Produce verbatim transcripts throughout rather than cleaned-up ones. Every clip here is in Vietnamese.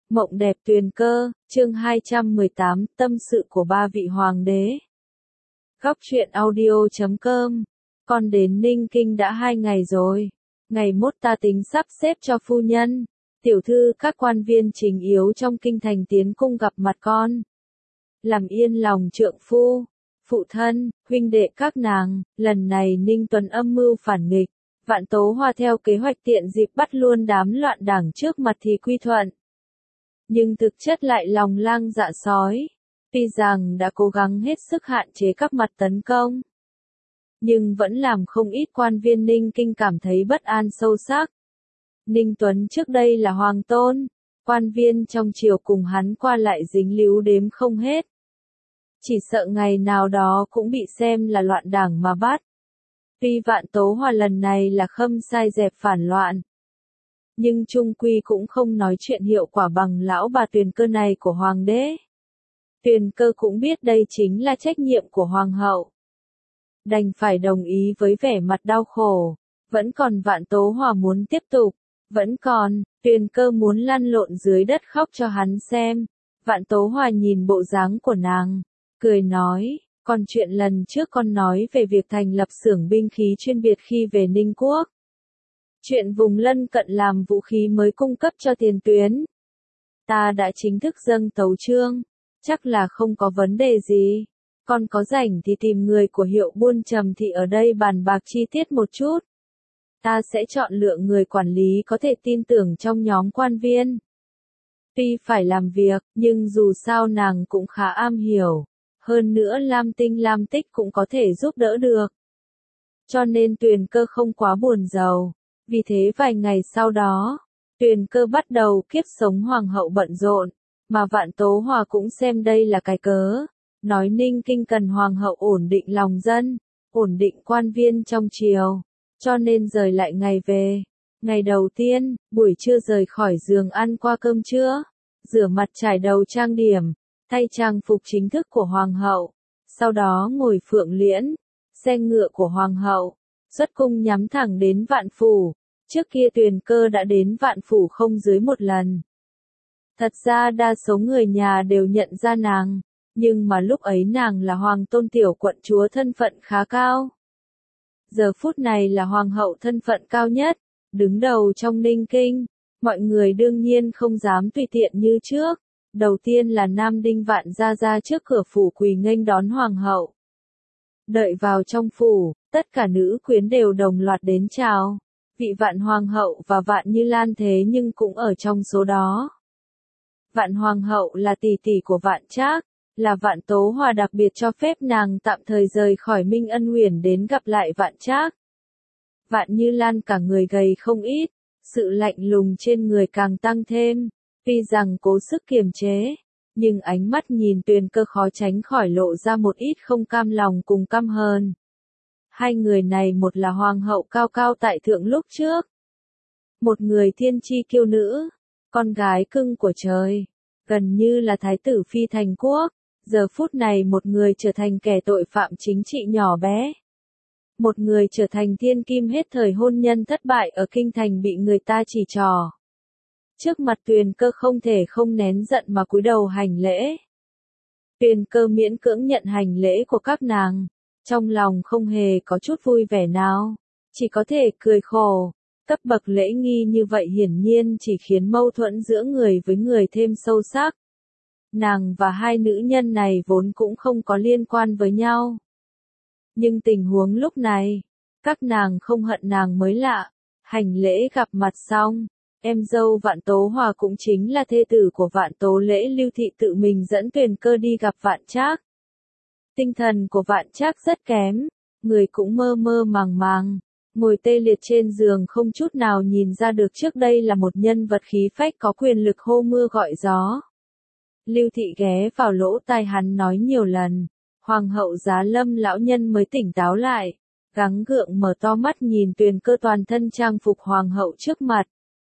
Mộng đẹp tuyền cơ, chương hai trăm mười tám, tâm sự của ba vị hoàng đế. Góc truyện audio chấm com. Con đến Ninh Kinh đã hai ngày rồi. Ngày mốt ta tính sắp xếp cho phu nhân, tiểu thư các quan viên chính yếu trong kinh thành tiến cung gặp mặt con. Làm yên lòng trượng phu, phụ thân, huynh đệ các nàng. Lần này Ninh Tuấn âm mưu phản nghịch, Vạn Tố Hoa theo kế hoạch tiện dịp bắt luôn đám loạn đảng trước mặt thì quy thuận. Nhưng thực chất lại lòng lang dạ sói. Tuy rằng đã cố gắng hết sức hạn chế các mặt tấn công, nhưng vẫn làm không ít quan viên Ninh Kinh cảm thấy bất an sâu sắc. Ninh Tuấn trước đây là hoàng tôn, quan viên trong triều cùng hắn qua lại dính líu đếm không hết. Chỉ sợ ngày nào đó cũng bị xem là loạn đảng mà bắt. Tuy Vạn Tố Hoa lần này là khâm sai dẹp phản loạn, nhưng chung quy cũng không nói chuyện hiệu quả bằng lão bà Tuyền Cơ này của hoàng đế. Tuyền Cơ cũng biết đây chính là trách nhiệm của hoàng hậu, đành phải đồng ý với vẻ mặt đau khổ. Vẫn còn Vạn Tố Hoa muốn tiếp tục, vẫn còn, Tuyền Cơ muốn lăn lộn dưới đất khóc cho hắn xem. Vạn Tố Hoa nhìn bộ dáng của nàng, cười nói, còn chuyện lần trước con nói về việc thành lập xưởng binh khí chuyên biệt khi về Ninh Quốc. Chuyện vùng lân cận làm vũ khí mới cung cấp cho tiền tuyến, ta đã chính thức dâng tấu chương, chắc là không có vấn đề gì. Con có rảnh thì tìm người của hiệu buôn Trầm Thị ở đây bàn bạc chi tiết một chút. Ta sẽ chọn lựa người quản lý có thể tin tưởng trong nhóm quan viên. Tuy phải làm việc, nhưng dù sao nàng cũng khá am hiểu. Hơn nữa Lam Tinh Lam Tích cũng có thể giúp đỡ được. Cho nên Tuyền Cơ không quá buồn rầu. Vì thế vài ngày sau đó, Tuyền Cơ bắt đầu kiếp sống hoàng hậu bận rộn, mà Vạn Tố Hoa cũng xem đây là cái cớ, nói Ninh Kinh cần hoàng hậu ổn định lòng dân, ổn định quan viên trong triều, cho nên rời lại ngày về. Ngày đầu tiên, buổi trưa rời khỏi giường ăn qua cơm trưa, rửa mặt trải đầu trang điểm, thay trang phục chính thức của hoàng hậu, sau đó ngồi phượng liễn, xe ngựa của hoàng hậu, xuất cung nhắm thẳng đến Vạn Phủ. Trước kia Tuyền Cơ đã đến Vạn Phủ không dưới một lần. Thật ra đa số người nhà đều nhận ra nàng, nhưng mà lúc ấy nàng là hoàng tôn tiểu quận chúa thân phận khá cao. Giờ phút này là hoàng hậu thân phận cao nhất, đứng đầu trong Ninh Kinh, mọi người đương nhiên không dám tùy tiện như trước. Đầu tiên là Nam Đinh Vạn gia ra trước cửa phủ quỳ nghênh đón hoàng hậu. Đợi vào trong phủ, tất cả nữ quyến đều đồng loạt đến chào. Vị Vạn Hoàng hậu và Vạn Như Lan thế nhưng cũng ở trong số đó. Vạn Hoàng hậu là tỷ tỷ của Vạn Trác, là Vạn Tố Hoa đặc biệt cho phép nàng tạm thời rời khỏi Minh Ân Huyền đến gặp lại Vạn Trác. Vạn Như Lan cả người gầy không ít, sự lạnh lùng trên người càng tăng thêm. Tuy rằng cố sức kiềm chế, nhưng ánh mắt nhìn Tuyền Cơ khó tránh khỏi lộ ra một ít không cam lòng cùng căm hờn. Hai người này một là hoàng hậu cao cao tại thượng lúc trước, một người thiên chi kiêu nữ, con gái cưng của trời, gần như là thái tử phi thành quốc. Giờ phút này một người trở thành kẻ tội phạm chính trị nhỏ bé, một người trở thành thiên kim hết thời hôn nhân thất bại ở kinh thành bị người ta chỉ trỏ. Trước mặt Tuyền Cơ không thể không nén giận mà cúi đầu hành lễ. Tuyền Cơ miễn cưỡng nhận hành lễ của các nàng, trong lòng không hề có chút vui vẻ nào, chỉ có thể cười khổ. Cấp bậc lễ nghi như vậy hiển nhiên chỉ khiến mâu thuẫn giữa người với người thêm sâu sắc. Nàng và hai nữ nhân này vốn cũng không có liên quan với nhau. Nhưng tình huống lúc này, các nàng không hận nàng mới lạ. Hành lễ gặp mặt xong, em dâu Vạn Tố Hoa cũng chính là thê tử của Vạn Tố Lễ Lưu Thị tự mình dẫn Tuyền Cơ đi gặp Vạn Trác. Tinh thần của Vạn Trác rất kém, người cũng mơ mơ màng màng, ngồi tê liệt trên giường không chút nào nhìn ra được trước đây là một nhân vật khí phách có quyền lực hô mưa gọi gió. Lưu Thị ghé vào lỗ tai hắn nói nhiều lần, Hoàng hậu Giá Lâm lão nhân mới tỉnh táo lại, gắng gượng mở to mắt nhìn Tuyền Cơ toàn thân trang phục hoàng hậu trước mặt.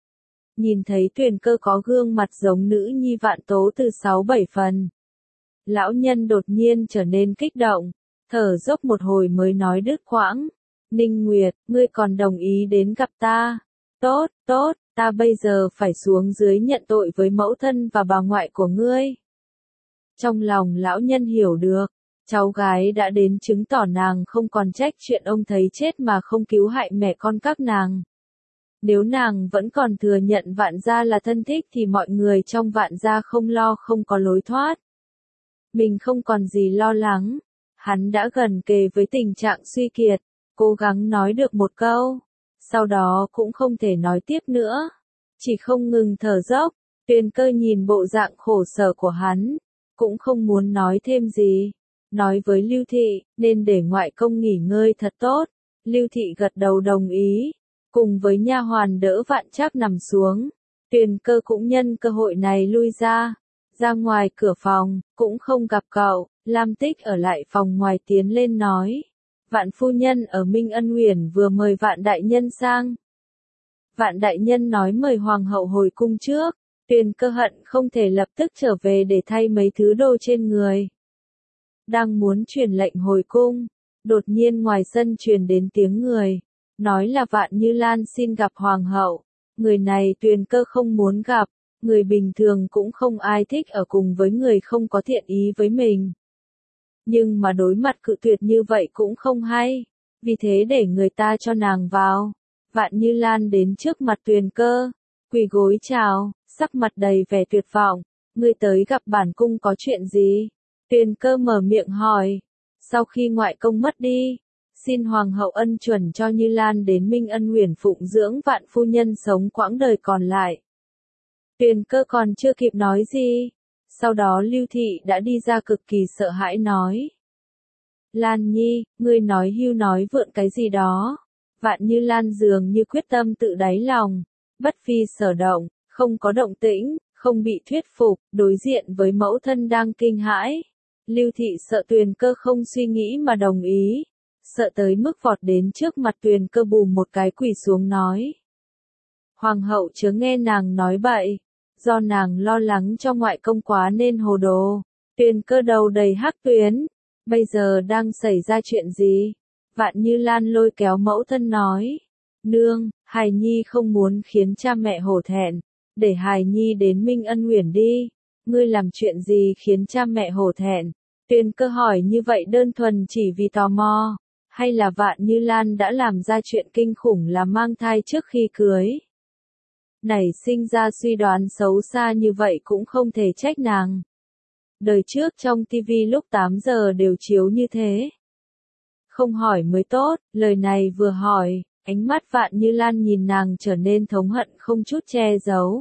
Nhìn thấy Tuyền Cơ có gương mặt giống nữ nhi Vạn Tố từ sáu bảy phần. Lão nhân đột nhiên trở nên kích động, thở dốc một hồi mới nói đứt quãng. Ninh Nguyệt, ngươi còn đồng ý đến gặp ta. Tốt, tốt, ta bây giờ phải xuống dưới nhận tội với mẫu thân và bà ngoại của ngươi. Trong lòng lão nhân hiểu được, cháu gái đã đến chứng tỏ nàng không còn trách chuyện ông thấy chết mà không cứu hại mẹ con các nàng. Nếu nàng vẫn còn thừa nhận Vạn gia là thân thích thì mọi người trong Vạn gia không lo không có lối thoát. Mình không còn gì lo lắng. Hắn đã gần kề với tình trạng suy kiệt, cố gắng nói được một câu, sau đó cũng không thể nói tiếp nữa, chỉ không ngừng thở dốc. Tuyền Cơ nhìn bộ dạng khổ sở của hắn, cũng không muốn nói thêm gì, nói với Lưu Thị, nên để ngoại công nghỉ ngơi thật tốt. Lưu Thị gật đầu đồng ý, cùng với nha hoàn đỡ Vạn Trác nằm xuống. Tuyền Cơ cũng nhân cơ hội này lui ra, ra ngoài cửa phòng, cũng không gặp cậu. Lam Tích ở lại phòng ngoài tiến lên nói, Vạn phu nhân ở Minh Ân Uyển vừa mời Vạn đại nhân sang. Vạn đại nhân nói mời hoàng hậu hồi cung trước. Tuyền Cơ hận không thể lập tức trở về để thay mấy thứ đồ trên người. Đang muốn truyền lệnh hồi cung, đột nhiên ngoài sân truyền đến tiếng người, nói là Vạn Như Lan xin gặp hoàng hậu. Người này Tuyền Cơ không muốn gặp, người bình thường cũng không ai thích ở cùng với người không có thiện ý với mình. Nhưng mà đối mặt cự tuyệt như vậy cũng không hay, vì thế để người ta cho nàng vào. Vạn Như Lan đến trước mặt Tuyền Cơ, quỳ gối chào, sắc mặt đầy vẻ tuyệt vọng, ngươi tới gặp bản cung có chuyện gì? Tuyền Cơ mở miệng hỏi, sau khi ngoại công mất đi, xin hoàng hậu ân chuẩn cho Như Lan đến Minh Ân Uyển phụng dưỡng Vạn phu nhân sống quãng đời còn lại. Tuyền Cơ còn chưa kịp nói gì, sau đó Lưu Thị đã đi ra cực kỳ sợ hãi nói. Lan Nhi, ngươi nói hưu nói vượn cái gì đó. Vạn Như Lan dường như quyết tâm tự đáy lòng, bất phi sở động, không có động tĩnh, không bị thuyết phục, đối diện với mẫu thân đang kinh hãi. Lưu Thị sợ Tuyền Cơ không suy nghĩ mà đồng ý, sợ tới mức vọt đến trước mặt Tuyền Cơ bùm một cái quỳ xuống nói. Hoàng hậu chớ nghe nàng nói bậy, do nàng lo lắng cho ngoại công quá nên hồ đồ. Tuyền Cơ đầu đầy hắc tuyến, bây giờ đang xảy ra chuyện gì? Vạn Như Lan lôi kéo mẫu thân nói, nương, hài nhi không muốn khiến cha mẹ hổ thẹn, để hài nhi đến Minh Ân Uyển đi. Ngươi làm chuyện gì khiến cha mẹ hổ thẹn? Tuyền Cơ hỏi như vậy đơn thuần chỉ vì tò mò, hay là Vạn Như Lan đã làm ra chuyện kinh khủng là mang thai trước khi cưới? Nảy sinh ra suy đoán xấu xa như vậy cũng không thể trách nàng. Đời trước trong tivi lúc tám giờ đều chiếu như thế. Không hỏi mới tốt, lời này vừa hỏi, ánh mắt Vạn Như Lan nhìn nàng trở nên thống hận không chút che giấu.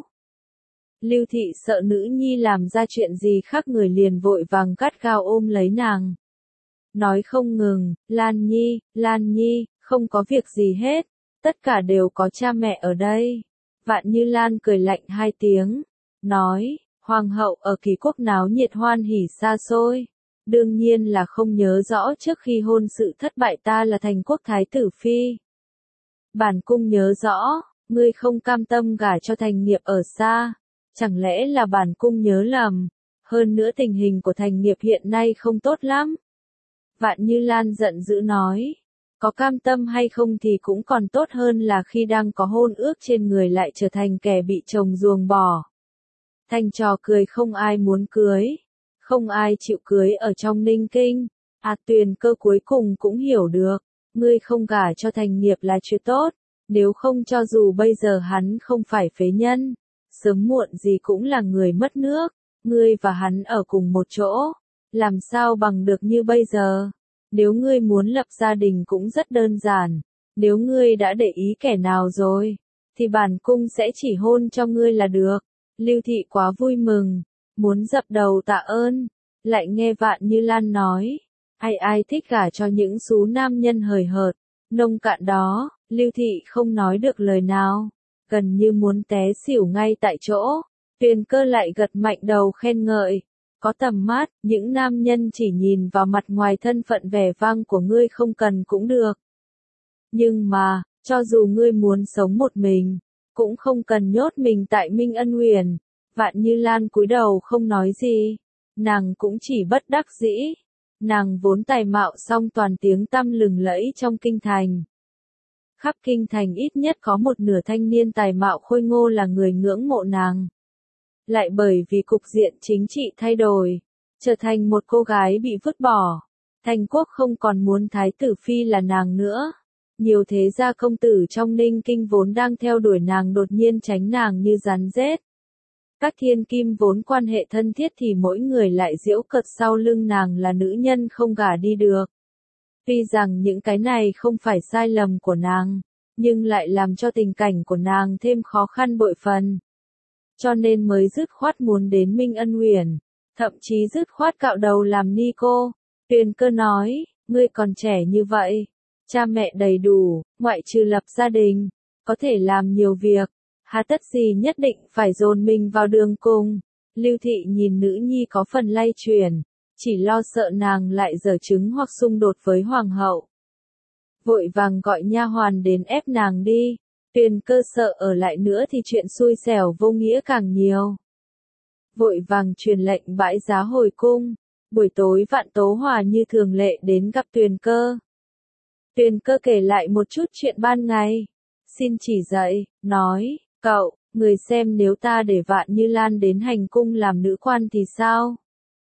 Lưu Thị sợ nữ nhi làm ra chuyện gì khác người liền vội vàng gắt gao ôm lấy nàng. Nói không ngừng, Lan Nhi, Lan Nhi, không có việc gì hết, tất cả đều có cha mẹ ở đây. Vạn Như Lan cười lạnh hai tiếng, nói, hoàng hậu ở Kỳ quốc náo nhiệt hoan hỉ xa xôi. Đương nhiên là không nhớ rõ trước khi hôn sự thất bại ta là thành quốc thái tử phi. Bản cung nhớ rõ, ngươi không cam tâm gả cho Thành Nghiệp ở xa, chẳng lẽ là bản cung nhớ lầm, hơn nữa tình hình của Thành Nghiệp hiện nay không tốt lắm. Vạn Như Lan giận dữ nói, có cam tâm hay không thì cũng còn tốt hơn là khi đang có hôn ước trên người lại trở thành kẻ bị chồng ruồng bỏ. Thành trò cười không ai muốn cưới. Không ai chịu cưới ở trong Ninh Kinh. À Tuyền Cơ cuối cùng cũng hiểu được, ngươi không gả cho Thành Nghiệp là chuyện tốt, nếu không cho dù bây giờ hắn không phải phế nhân, sớm muộn gì cũng là người mất nước, ngươi và hắn ở cùng một chỗ, làm sao bằng được như bây giờ. Nếu ngươi muốn lập gia đình cũng rất đơn giản, nếu ngươi đã để ý kẻ nào rồi, thì bản cung sẽ chỉ hôn cho ngươi là được. Lưu Thị quá vui mừng, muốn dập đầu tạ ơn, lại nghe Vạn Như Lan nói, ai ai thích gả cho những xú nam nhân hời hợt, nông cạn đó. Lưu Thị không nói được lời nào, gần như muốn té xỉu ngay tại chỗ. Tuyền Cơ lại gật mạnh đầu khen ngợi, có tầm mắt, những nam nhân chỉ nhìn vào mặt ngoài thân phận vẻ vang của ngươi không cần cũng được. Nhưng mà, cho dù ngươi muốn sống một mình, cũng không cần nhốt mình tại Minh Ân Uyển. Vạn Như Lan cúi đầu không nói gì, nàng cũng chỉ bất đắc dĩ. Nàng vốn tài mạo song toàn tiếng tăm lừng lẫy trong kinh thành. khắp kinh thành ít nhất có một nửa thanh niên tài mạo khôi ngô là người ngưỡng mộ nàng. Lại bởi vì cục diện chính trị thay đổi, trở thành một cô gái bị vứt bỏ, Thành Quốc không còn muốn thái tử phi là nàng nữa. Nhiều thế gia công tử trong Ninh Kinh vốn đang theo đuổi nàng đột nhiên tránh nàng như rắn rết. Các thiên kim vốn quan hệ thân thiết thì mỗi người lại giễu cợt sau lưng nàng là nữ nhân không gả đi được. Tuy rằng những cái này không phải sai lầm của nàng, nhưng lại làm cho tình cảnh của nàng thêm khó khăn bội phần. Cho nên mới dứt khoát muốn đến Minh Ân Uyển, thậm chí dứt khoát cạo đầu làm ni cô. Tuyền Cơ nói, ngươi còn trẻ như vậy, cha mẹ đầy đủ, ngoại trừ lập gia đình, có thể làm nhiều việc, hà tất gì nhất định phải dồn mình vào đường cùng. Lưu Thị nhìn nữ nhi có phần lay chuyển, chỉ lo sợ nàng lại giở trứng hoặc xung đột với hoàng hậu. Vội vàng gọi nha hoàn đến ép nàng đi. Tuyền Cơ sợ ở lại nữa thì chuyện xui xẻo vô nghĩa càng nhiều. Vội vàng truyền lệnh bãi giá hồi cung. Buổi tối Vạn Tố Hòa như thường lệ đến gặp Tuyền Cơ. Tuyền Cơ kể lại một chút chuyện ban ngày. Xin chỉ dạy, nói, cậu, người xem nếu ta để Vạn Như Lan đến hành cung làm nữ quan thì sao?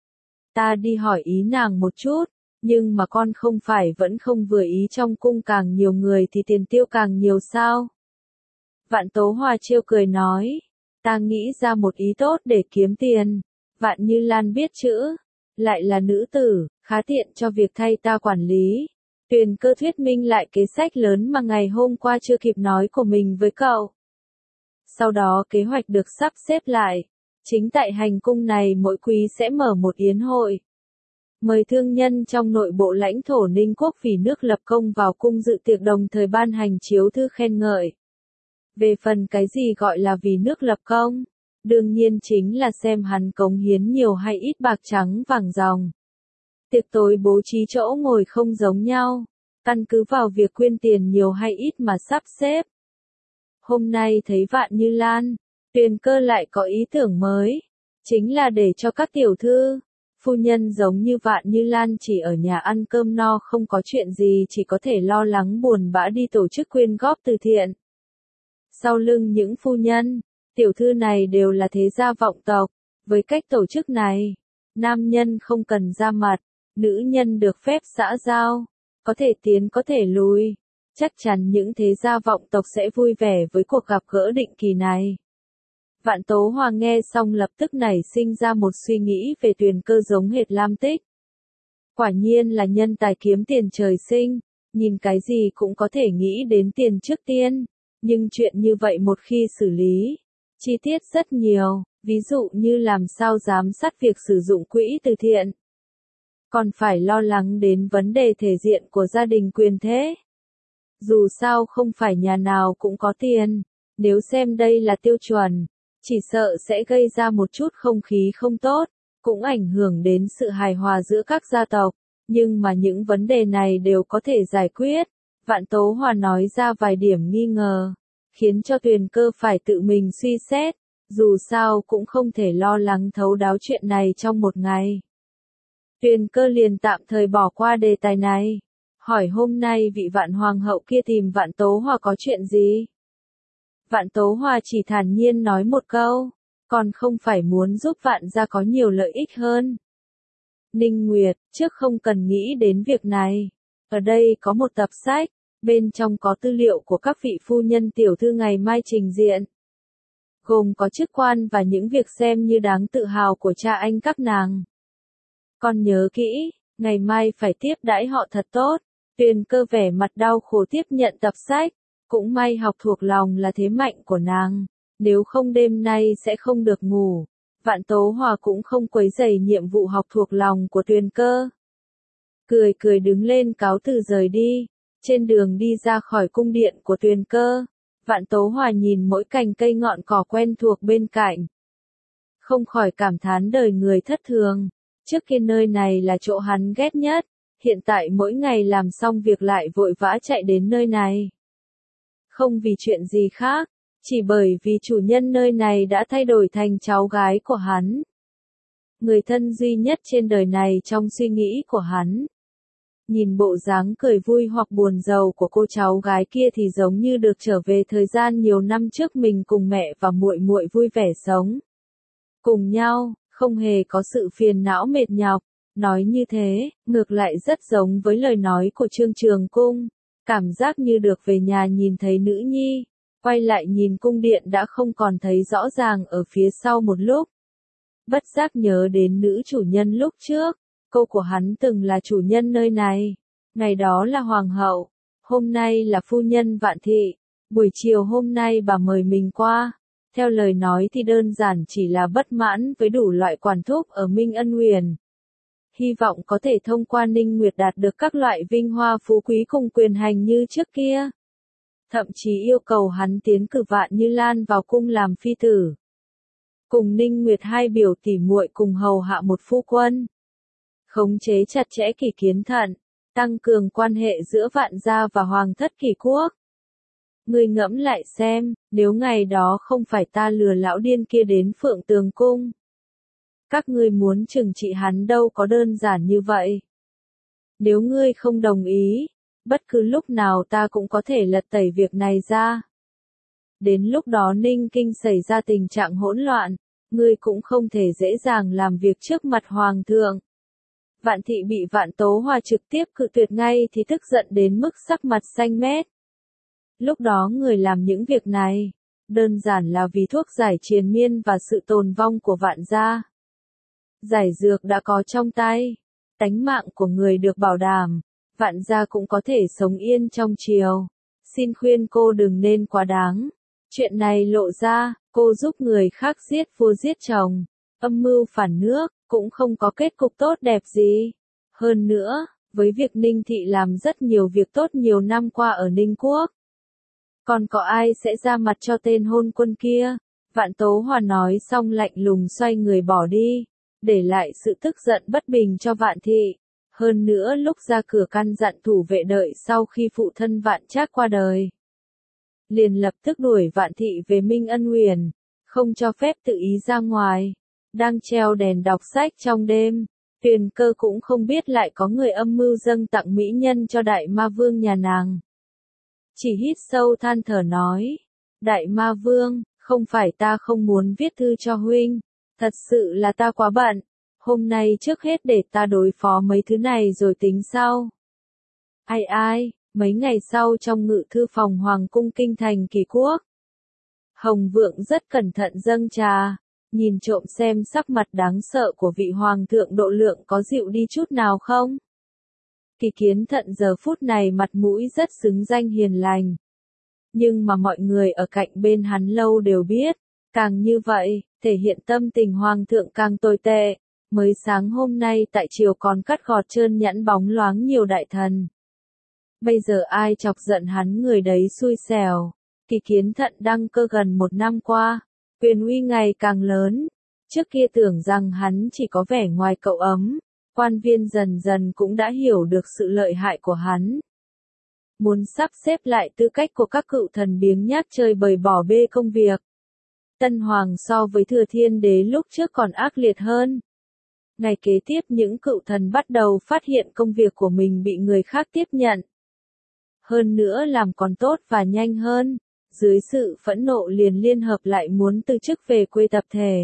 Ta đi hỏi ý nàng một chút, nhưng mà con không phải vẫn không vừa ý trong cung càng nhiều người thì tiền tiêu càng nhiều sao? Vạn Tố Hòa trêu cười nói, ta nghĩ ra một ý tốt để kiếm tiền. Vạn Như Lan biết chữ, lại là nữ tử, khá tiện cho việc thay ta quản lý. Tuyền Cơ thuyết minh lại kế sách lớn mà ngày hôm qua chưa kịp nói của mình với cậu. Sau đó kế hoạch được sắp xếp lại. Chính tại hành cung này mỗi quý sẽ mở một yến hội. Mời thương nhân trong nội bộ lãnh thổ Ninh Quốc vì nước lập công vào cung dự tiệc, đồng thời ban hành chiếu thư khen ngợi. Về phần cái gì gọi là vì nước lập công, đương nhiên chính là xem hắn cống hiến nhiều hay ít bạc trắng vàng ròng. Tiệc tối bố trí chỗ ngồi không giống nhau, căn cứ vào việc quyên tiền nhiều hay ít mà sắp xếp. Hôm nay thấy Vạn Như Lan, Tuyền Cơ lại có ý tưởng mới, chính là để cho các tiểu thư, phu nhân giống như Vạn Như Lan chỉ ở nhà ăn cơm no không có chuyện gì, chỉ có thể lo lắng buồn bã đi tổ chức quyên góp từ thiện. Sau lưng những phu nhân, tiểu thư này đều là thế gia vọng tộc, với cách tổ chức này, nam nhân không cần ra mặt, nữ nhân được phép xã giao, có thể tiến có thể lùi. Chắc chắn những thế gia vọng tộc sẽ vui vẻ với cuộc gặp gỡ định kỳ này. Vạn Tố Hòa nghe xong lập tức nảy sinh ra một suy nghĩ về Tuyền Cơ giống hệt Lam Tích. Quả nhiên là nhân tài kiếm tiền trời sinh, nhìn cái gì cũng có thể nghĩ đến tiền trước tiên, nhưng chuyện như vậy một khi xử lý, chi tiết rất nhiều, ví dụ như làm sao giám sát việc sử dụng quỹ từ thiện. Còn phải lo lắng đến vấn đề thể diện của gia đình quyền thế. Dù sao không phải nhà nào cũng có tiền, nếu xem đây là tiêu chuẩn, chỉ sợ sẽ gây ra một chút không khí không tốt, cũng ảnh hưởng đến sự hài hòa giữa các gia tộc, nhưng mà những vấn đề này đều có thể giải quyết. Vạn Tố Hòa nói ra vài điểm nghi ngờ, khiến cho Tuyền Cơ phải tự mình suy xét, dù sao cũng không thể lo lắng thấu đáo chuyện này trong một ngày. Tuyền Cơ liền tạm thời bỏ qua đề tài này. Hỏi hôm nay vị Vạn Hoàng hậu kia tìm Vạn Tố Hòa có chuyện gì? Vạn Tố Hòa chỉ thản nhiên nói một câu, còn không phải muốn giúp Vạn gia có nhiều lợi ích hơn. Ninh Nguyệt, trước không cần nghĩ đến việc này. Ở đây có một tập sách, bên trong có tư liệu của các vị phu nhân tiểu thư ngày mai trình diện. Gồm có chức quan và những việc xem như đáng tự hào của cha anh các nàng. Con nhớ kỹ, ngày mai phải tiếp đãi họ thật tốt. Tuyền Cơ vẻ mặt đau khổ tiếp nhận tập sách, cũng may học thuộc lòng là thế mạnh của nàng, nếu không đêm nay sẽ không được ngủ. Vạn Tố Hòa cũng không quấy rầy nhiệm vụ học thuộc lòng của Tuyền Cơ. Cười cười đứng lên cáo từ rời đi, trên đường đi ra khỏi cung điện của Tuyền Cơ, Vạn Tố Hòa nhìn mỗi cành cây ngọn cỏ quen thuộc bên cạnh. Không khỏi cảm thán đời người thất thường, trước kia nơi này là chỗ hắn ghét nhất. Hiện tại mỗi ngày làm xong việc lại vội vã chạy đến nơi này. Không vì chuyện gì khác, chỉ bởi vì chủ nhân nơi này đã thay đổi thành cháu gái của hắn. Người thân duy nhất trên đời này trong suy nghĩ của hắn. Nhìn bộ dáng cười vui hoặc buồn rầu của cô cháu gái kia thì giống như được trở về thời gian nhiều năm trước mình cùng mẹ và muội muội vui vẻ sống cùng nhau, không hề có sự phiền não mệt nhọc. Nói như thế, ngược lại rất giống với lời nói của Trương Trường Cung, cảm giác như được về nhà nhìn thấy nữ nhi, quay lại nhìn cung điện đã không còn thấy rõ ràng ở phía sau một lúc. Bất giác nhớ đến nữ chủ nhân lúc trước, cô của hắn từng là chủ nhân nơi này, ngày đó là hoàng hậu, hôm nay là phu nhân Vạn Thị, buổi chiều hôm nay bà mời mình qua. Theo lời nói thì đơn giản chỉ là bất mãn với đủ loại quản thúc ở Minh Ân Huyền. Hy vọng có thể thông qua Ninh Nguyệt đạt được các loại vinh hoa phú quý cùng quyền hành như trước kia. Thậm chí yêu cầu hắn tiến cử Vạn Như Lan vào cung làm phi tử. Cùng Ninh Nguyệt hai biểu tỉ muội cùng hầu hạ một phu quân. Khống chế chặt chẽ Kỷ Kiến Thận, tăng cường quan hệ giữa Vạn gia và Hoàng thất Kỷ quốc. Ngươi ngẫm lại xem, nếu ngày đó không phải ta lừa lão điên kia đến Phượng Tường Cung. Các ngươi muốn trừng trị hắn đâu có đơn giản như vậy. Nếu ngươi không đồng ý, bất cứ lúc nào ta cũng có thể lật tẩy việc này ra. Đến lúc đó Ninh Kinh xảy ra tình trạng hỗn loạn, ngươi cũng không thể dễ dàng làm việc trước mặt Hoàng thượng. Vạn Thị bị Vạn Tố Hòa trực tiếp cự tuyệt ngay thì tức giận đến mức sắc mặt xanh mét. Lúc đó người làm những việc này, đơn giản là vì thuốc giải triền miên và sự tồn vong của Vạn gia. Giải dược đã có trong tay, tánh mạng của người được bảo đảm, Vạn gia cũng có thể sống yên trong triều. Xin khuyên cô đừng nên quá đáng. Chuyện này lộ ra, cô giúp người khác giết vua giết chồng, âm mưu phản nước, cũng không có kết cục tốt đẹp gì. Hơn nữa, với việc Ninh Thị làm rất nhiều việc tốt nhiều năm qua ở Ninh Quốc, còn có ai sẽ ra mặt cho tên hôn quân kia? Vạn Tố Hòa nói xong lạnh lùng xoay người bỏ đi, để lại sự tức giận bất bình cho Vạn Thị. Hơn nữa lúc ra cửa căn dặn thủ vệ đợi sau khi phụ thân Vạn Trác qua đời. Liền lập tức đuổi Vạn Thị về Minh Ân Huyền, không cho phép tự ý ra ngoài. Đang treo đèn đọc sách trong đêm, Tuyền Cơ cũng không biết lại có người âm mưu dâng tặng mỹ nhân cho đại ma vương nhà nàng. Chỉ hít sâu than thở nói, đại ma vương, không phải ta không muốn viết thư cho huynh, thật sự là ta quá bận, hôm nay trước hết để ta đối phó mấy thứ này rồi tính sau. Ai ai, mấy ngày sau trong ngự thư phòng Hoàng cung kinh thành Kỳ quốc, Hồng Vượng rất cẩn thận dâng trà, nhìn trộm xem sắc mặt đáng sợ của vị Hoàng thượng Độ Lượng có dịu đi chút nào không. Kỳ Kiến Thận giờ phút này mặt mũi rất xứng danh hiền lành. Nhưng mà mọi người ở cạnh bên hắn lâu đều biết, càng như vậy, thể hiện tâm tình Hoàng thượng càng tồi tệ. Mới sáng hôm nay tại triều còn cắt gọt trơn nhẵn bóng loáng nhiều đại thần. Bây giờ ai chọc giận hắn người đấy xui xẻo. Kỳ Kiến Thận đăng cơ gần một năm qua, quyền uy ngày càng lớn. Trước kia tưởng rằng hắn chỉ có vẻ ngoài cậu ấm, quan viên dần dần cũng đã hiểu được sự lợi hại của hắn. Muốn sắp xếp lại tư cách của các cựu thần biếng nhác chơi bời bỏ bê công việc. Tân Hoàng so với Thừa Thiên Đế lúc trước còn ác liệt hơn. Ngày kế tiếp những cựu thần bắt đầu phát hiện công việc của mình bị người khác tiếp nhận. Hơn nữa làm còn tốt và nhanh hơn, dưới sự phẫn nộ liền liên hợp lại muốn từ chức về quê tập thể.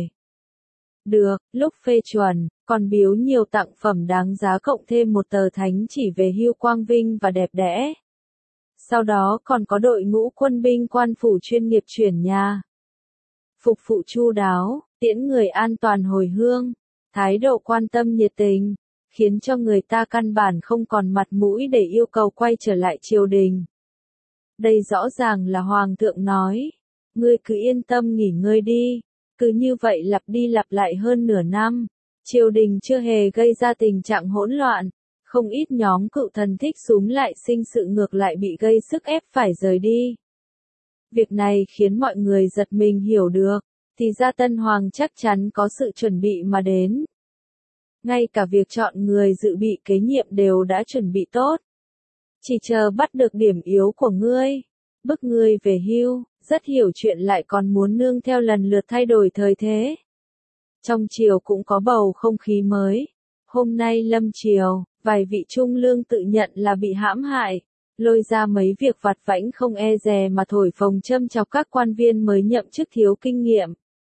Được, lúc phê chuẩn, còn biếu nhiều tặng phẩm đáng giá cộng thêm một tờ thánh chỉ về hưu quang vinh và đẹp đẽ. Sau đó còn có đội ngũ quân binh quan phủ chuyên nghiệp chuyển nhà. Phục vụ chu đáo, tiễn người an toàn hồi hương, thái độ quan tâm nhiệt tình, khiến cho người ta căn bản không còn mặt mũi để yêu cầu quay trở lại triều đình. Đây rõ ràng là Hoàng thượng nói, ngươi cứ yên tâm nghỉ ngơi đi. Cứ như vậy lặp đi lặp lại hơn nửa năm, triều đình chưa hề gây ra tình trạng hỗn loạn, không ít nhóm cựu thần thích súm lại sinh sự ngược lại bị gây sức ép phải rời đi. Việc này khiến mọi người giật mình hiểu được, thì ra Tân Hoàng chắc chắn có sự chuẩn bị mà đến. Ngay cả việc chọn người dự bị kế nhiệm đều đã chuẩn bị tốt. Chỉ chờ bắt được điểm yếu của ngươi, bức ngươi về hưu. Rất hiểu chuyện lại còn muốn nương theo lần lượt thay đổi thời thế. Trong triều cũng có bầu không khí mới. Hôm nay lâm triều, Vài vị trung lương tự nhận là bị hãm hại, lôi ra mấy việc vặt vãnh không e dè mà thổi phồng châm chọc các quan viên mới nhậm chức thiếu kinh nghiệm.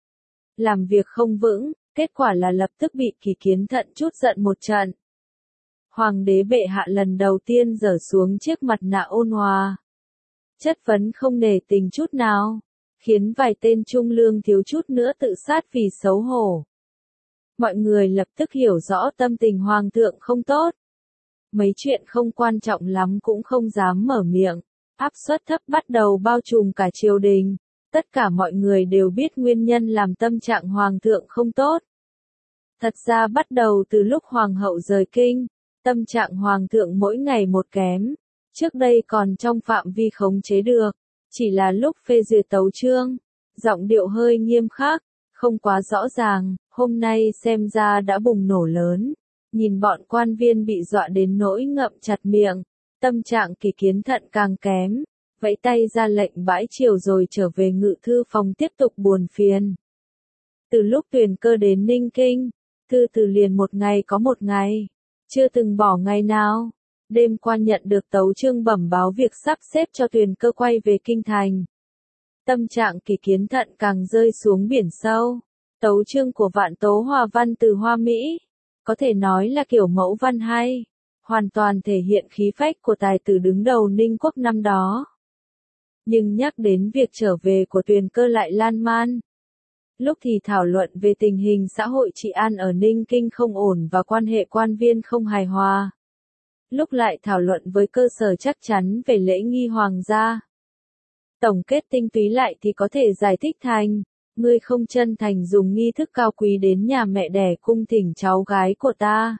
Làm việc không vững, kết quả là lập tức bị Kỷ Kiến Thận trút giận một trận. Hoàng đế bệ hạ lần đầu tiên giở xuống chiếc mặt nạ ôn hòa. Chất vấn không nể tình chút nào, khiến vài tên trung lương thiếu chút nữa tự sát vì xấu hổ. Mọi người lập tức hiểu rõ tâm tình hoàng thượng không tốt. Mấy chuyện không quan trọng lắm cũng không dám mở miệng, áp suất thấp bắt đầu bao trùm cả triều đình. Tất cả mọi người đều biết nguyên nhân làm tâm trạng hoàng thượng không tốt. Thật ra bắt đầu từ lúc hoàng hậu rời kinh, tâm trạng hoàng thượng mỗi ngày một kém. Trước đây còn trong phạm vi khống chế được, chỉ là lúc phê duyệt tấu chương, giọng điệu hơi nghiêm khắc, không quá rõ ràng, hôm nay xem ra đã bùng nổ lớn. Nhìn bọn quan viên bị dọa đến nỗi ngậm chặt miệng, tâm trạng Kỷ Kiến Thận càng kém, vẫy tay ra lệnh bãi triều rồi trở về ngự thư phòng tiếp tục buồn phiền. Từ lúc Tuyền Cơ đến Ninh Kinh, thư từ liền một ngày có một ngày, chưa từng bỏ ngày nào. Đêm qua nhận được tấu chương bẩm báo việc sắp xếp cho Tuyền Cơ quay về kinh thành. Tâm trạng Kỷ Kiến Thận càng rơi xuống biển sâu. Tấu chương của Vạn Tố Hòa văn từ Hoa Mỹ, có thể nói là kiểu mẫu văn hay, hoàn toàn thể hiện khí phách của tài tử đứng đầu Ninh Quốc năm đó. Nhưng nhắc đến việc trở về của Tuyền Cơ lại lan man. Lúc thì thảo luận về tình hình xã hội trị an ở Ninh Kinh không ổn và quan hệ quan viên không hài hòa. Lúc lại thảo luận với cơ sở chắc chắn về lễ nghi hoàng gia. Tổng kết tinh túy lại thì có thể giải thích thành, ngươi không chân thành dùng nghi thức cao quý đến nhà mẹ đẻ cung thỉnh cháu gái của ta.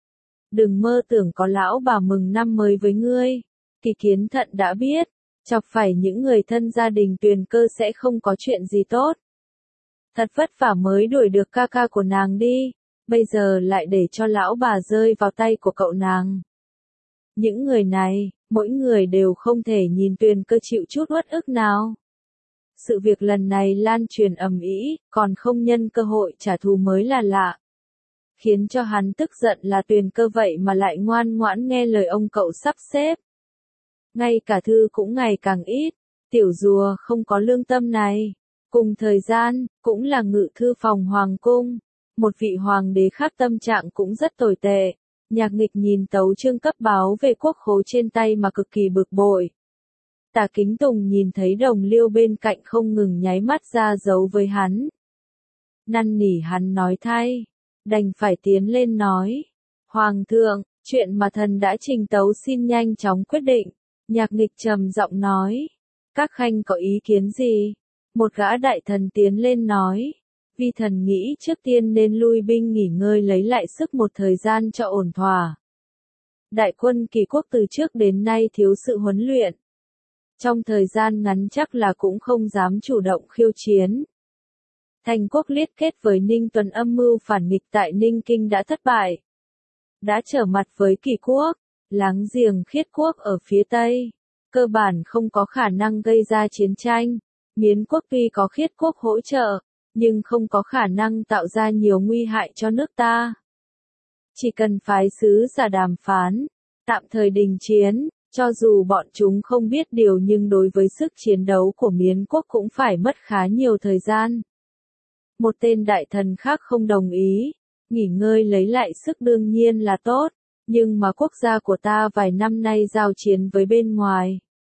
Đừng mơ tưởng có lão bà mừng năm mới với ngươi. Kỷ Kiến Thận đã biết, chọc phải những người thân gia đình Tuyền Cơ sẽ không có chuyện gì tốt. Thật vất vả mới đuổi được ca ca của nàng đi, bây giờ lại để cho lão bà rơi vào tay của cậu nàng. Những người này, mỗi người đều không thể nhìn Tuyền Cơ chịu chút uất ức nào. Sự việc lần này lan truyền ầm ĩ, còn không nhân cơ hội trả thù mới là lạ. Khiến cho hắn tức giận là Tuyền Cơ vậy mà lại ngoan ngoãn nghe lời ông cậu sắp xếp. Ngay cả thư cũng ngày càng ít, tiểu rùa không có lương tâm này. Cùng thời gian, cũng là ngự thư phòng hoàng cung, một vị hoàng đế khác tâm trạng cũng rất tồi tệ. Nhạc Nghịch nhìn tấu chương cấp báo về quốc khố trên tay mà cực kỳ bực bội. Tả Kính Tùng nhìn thấy Đồng Liêu bên cạnh không ngừng nháy mắt ra dấu với hắn. Năn nỉ hắn nói thay, đành phải tiến lên nói. Hoàng thượng, chuyện mà thần đã trình tấu xin nhanh chóng quyết định. Nhạc Nghịch trầm giọng nói. Các khanh có ý kiến gì? Một gã đại thần tiến lên nói. Vi thần nghĩ trước tiên nên lui binh nghỉ ngơi lấy lại sức một thời gian cho ổn thỏa. Đại quân Kỳ quốc từ trước đến nay thiếu sự huấn luyện. Trong thời gian ngắn chắc là cũng không dám chủ động khiêu chiến. Thành quốc liên kết với Ninh Tuần âm mưu phản nghịch tại Ninh Kinh đã thất bại. Đã trở mặt với Kỳ quốc, láng giềng Khiết quốc ở phía Tây. Cơ bản không có khả năng gây ra chiến tranh. Miến quốc tuy có Khiết quốc hỗ trợ, nhưng không có khả năng tạo ra nhiều nguy hại cho nước ta. Chỉ cần phái sứ giả đàm phán, tạm thời đình chiến, cho dù bọn chúng không biết điều nhưng đối với sức chiến đấu của Miến quốc cũng phải mất khá nhiều thời gian. Một tên đại thần khác không đồng ý, nghỉ ngơi lấy lại sức đương nhiên là tốt, nhưng mà quốc gia của ta vài năm nay giao chiến với bên ngoài.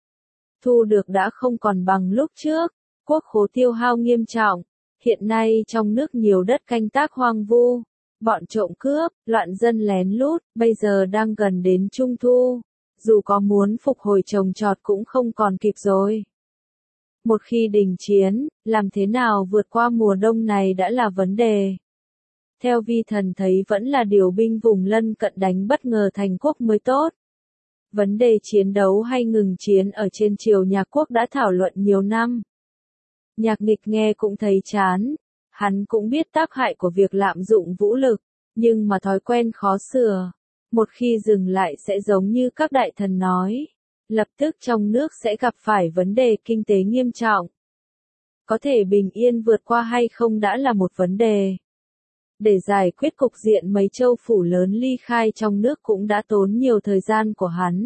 Thu được đã không còn bằng lúc trước, quốc khố tiêu hao nghiêm trọng. Hiện nay trong nước nhiều đất canh tác hoang vu, bọn trộm cướp, loạn dân lén lút, bây giờ đang gần đến Trung Thu, dù có muốn phục hồi trồng trọt cũng không còn kịp rồi. Một khi đình chiến, làm thế nào vượt qua mùa đông này đã là vấn đề. Theo vi thần thấy vẫn là điều binh vùng lân cận đánh bất ngờ thành quốc mới tốt. Vấn đề chiến đấu hay ngừng chiến ở trên triều nhà quốc đã thảo luận nhiều năm. Nhạc Nghịch nghe cũng thấy chán, hắn cũng biết tác hại của việc lạm dụng vũ lực, nhưng mà thói quen khó sửa. Một khi dừng lại sẽ giống như các đại thần nói, lập tức trong nước sẽ gặp phải vấn đề kinh tế nghiêm trọng. Có thể bình yên vượt qua hay không đã là một vấn đề. Để giải quyết cục diện mấy châu phủ lớn ly khai trong nước cũng đã tốn nhiều thời gian của hắn.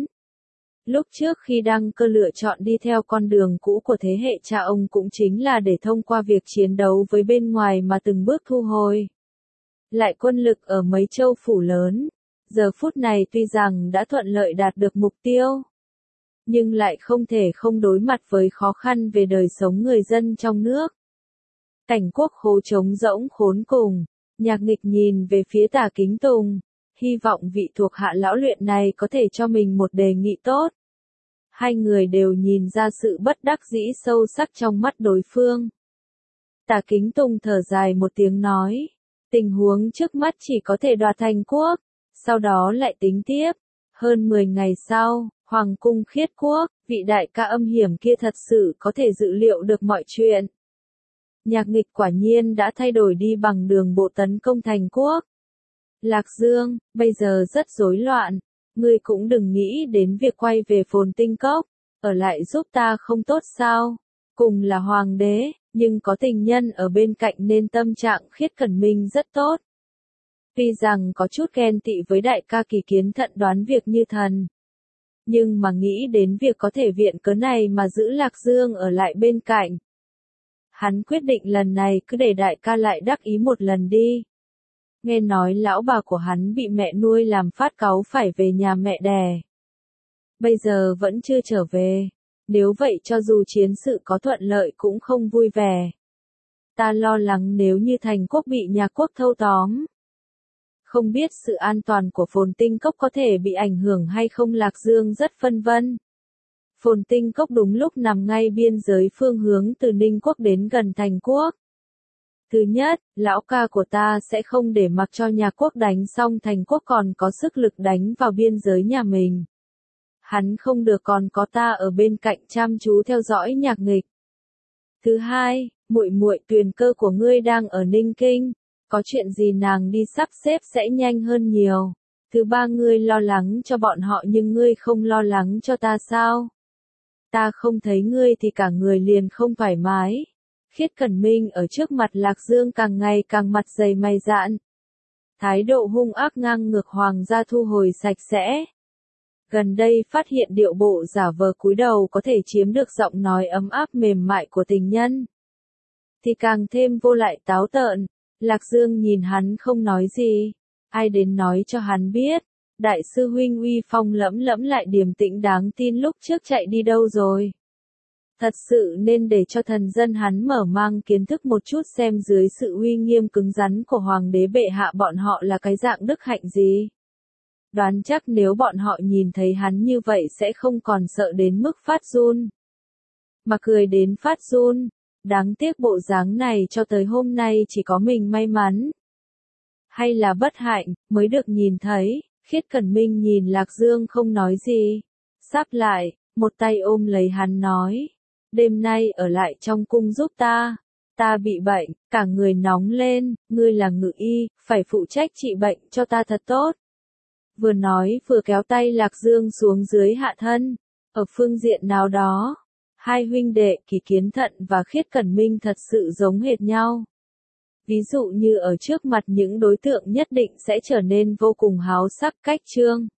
Lúc trước khi Đăng Cơ lựa chọn đi theo con đường cũ của thế hệ cha ông cũng chính là để thông qua việc chiến đấu với bên ngoài mà từng bước thu hồi lại quân lực ở mấy châu phủ lớn. Giờ phút này tuy rằng đã thuận lợi đạt được mục tiêu, nhưng lại không thể không đối mặt với khó khăn về đời sống người dân trong nước. Cảnh quốc khố trống rỗng khốn cùng, Nhạc Nghịch nhìn về phía Tả Kính Tùng, hy vọng vị thuộc hạ lão luyện này có thể cho mình một đề nghị tốt. Hai người đều nhìn ra sự bất đắc dĩ sâu sắc trong mắt đối phương. Tả Kính Tùng thở dài một tiếng nói, tình huống trước mắt chỉ có thể đoạt thành quốc, sau đó lại tính tiếp. Hơn mười ngày sau, Hoàng cung Khiết Quốc, vị đại ca âm hiểm kia thật sự có thể dự liệu được mọi chuyện. Nhạc Nghịch quả nhiên đã thay đổi đi bằng đường bộ tấn công thành quốc. Lạc Dương, bây giờ rất rối loạn, ngươi cũng đừng nghĩ đến việc quay về Phồn Tinh Cốc, ở lại giúp ta không tốt sao? Cùng là hoàng đế, nhưng có tình nhân ở bên cạnh nên tâm trạng Khiết Cẩn Minh rất tốt. Tuy rằng có chút ghen tị với đại ca Kỳ Kiến Thận đoán việc như thần, nhưng mà nghĩ đến việc có thể viện cớ này mà giữ Lạc Dương ở lại bên cạnh. Hắn quyết định lần này cứ để đại ca lại đắc ý một lần đi. Nghe nói lão bà của hắn bị mẹ nuôi làm phát cáu phải về nhà mẹ đẻ. Bây giờ vẫn chưa trở về, nếu vậy cho dù chiến sự có thuận lợi cũng không vui vẻ. Ta lo lắng nếu như thành quốc bị nhà quốc thâu tóm. Không biết sự an toàn của Phồn Tinh Cốc có thể bị ảnh hưởng hay không. Lạc Dương rất phân vân. Phồn Tinh Cốc đúng lúc nằm ngay biên giới phương hướng từ Ninh Quốc đến gần thành quốc. Thứ nhất, lão ca của ta sẽ không để mặc cho nhà quốc đánh xong thành quốc còn có sức lực đánh vào biên giới nhà mình. Hắn không được còn có ta ở bên cạnh chăm chú theo dõi Nhạc Nghịch. Thứ hai, muội muội Tuyền Cơ của ngươi đang ở Ninh Kinh, có chuyện gì nàng đi sắp xếp sẽ nhanh hơn nhiều. Thứ ba, ngươi lo lắng cho bọn họ nhưng ngươi không lo lắng cho ta sao? Ta không thấy ngươi thì cả người liền không thoải mái. Khiết Cẩn Minh ở trước mặt Lạc Dương càng ngày càng mặt dày mày dạn. Thái độ hung ác ngang ngược hoàng gia thu hồi sạch sẽ. Gần đây phát hiện điệu bộ giả vờ cúi đầu có thể chiếm được giọng nói ấm áp mềm mại của tình nhân, thì càng thêm vô lại táo tợn. Lạc Dương nhìn hắn không nói gì. Ai đến nói cho hắn biết, đại sư huynh uy phong lẫm lẫm lại điềm tĩnh đáng tin lúc trước chạy đi đâu rồi. Thật sự nên để cho thần dân hắn mở mang kiến thức một chút xem dưới sự uy nghiêm cứng rắn của hoàng đế bệ hạ bọn họ là cái dạng đức hạnh gì. Đoán chắc nếu bọn họ nhìn thấy hắn như vậy sẽ không còn sợ đến mức phát run, mà cười đến phát run. Đáng tiếc bộ dáng này cho tới hôm nay chỉ có mình may mắn, hay là bất hạnh, mới được nhìn thấy. Khiết Cẩn Minh nhìn Lạc Dương không nói gì. Sắp lại, một tay ôm lấy hắn nói. Đêm nay ở lại trong cung giúp ta. Ta bị bệnh, cả người nóng lên, ngươi là ngự y, phải phụ trách trị bệnh cho ta thật tốt. Vừa nói vừa kéo tay Lạc Dương xuống dưới hạ thân. Ở phương diện nào đó, hai huynh đệ Kỳ Kiến Thận và Khiết Cẩn Minh thật sự giống hệt nhau. Ví dụ như ở trước mặt những đối tượng nhất định sẽ trở nên vô cùng háo sắc cách trương.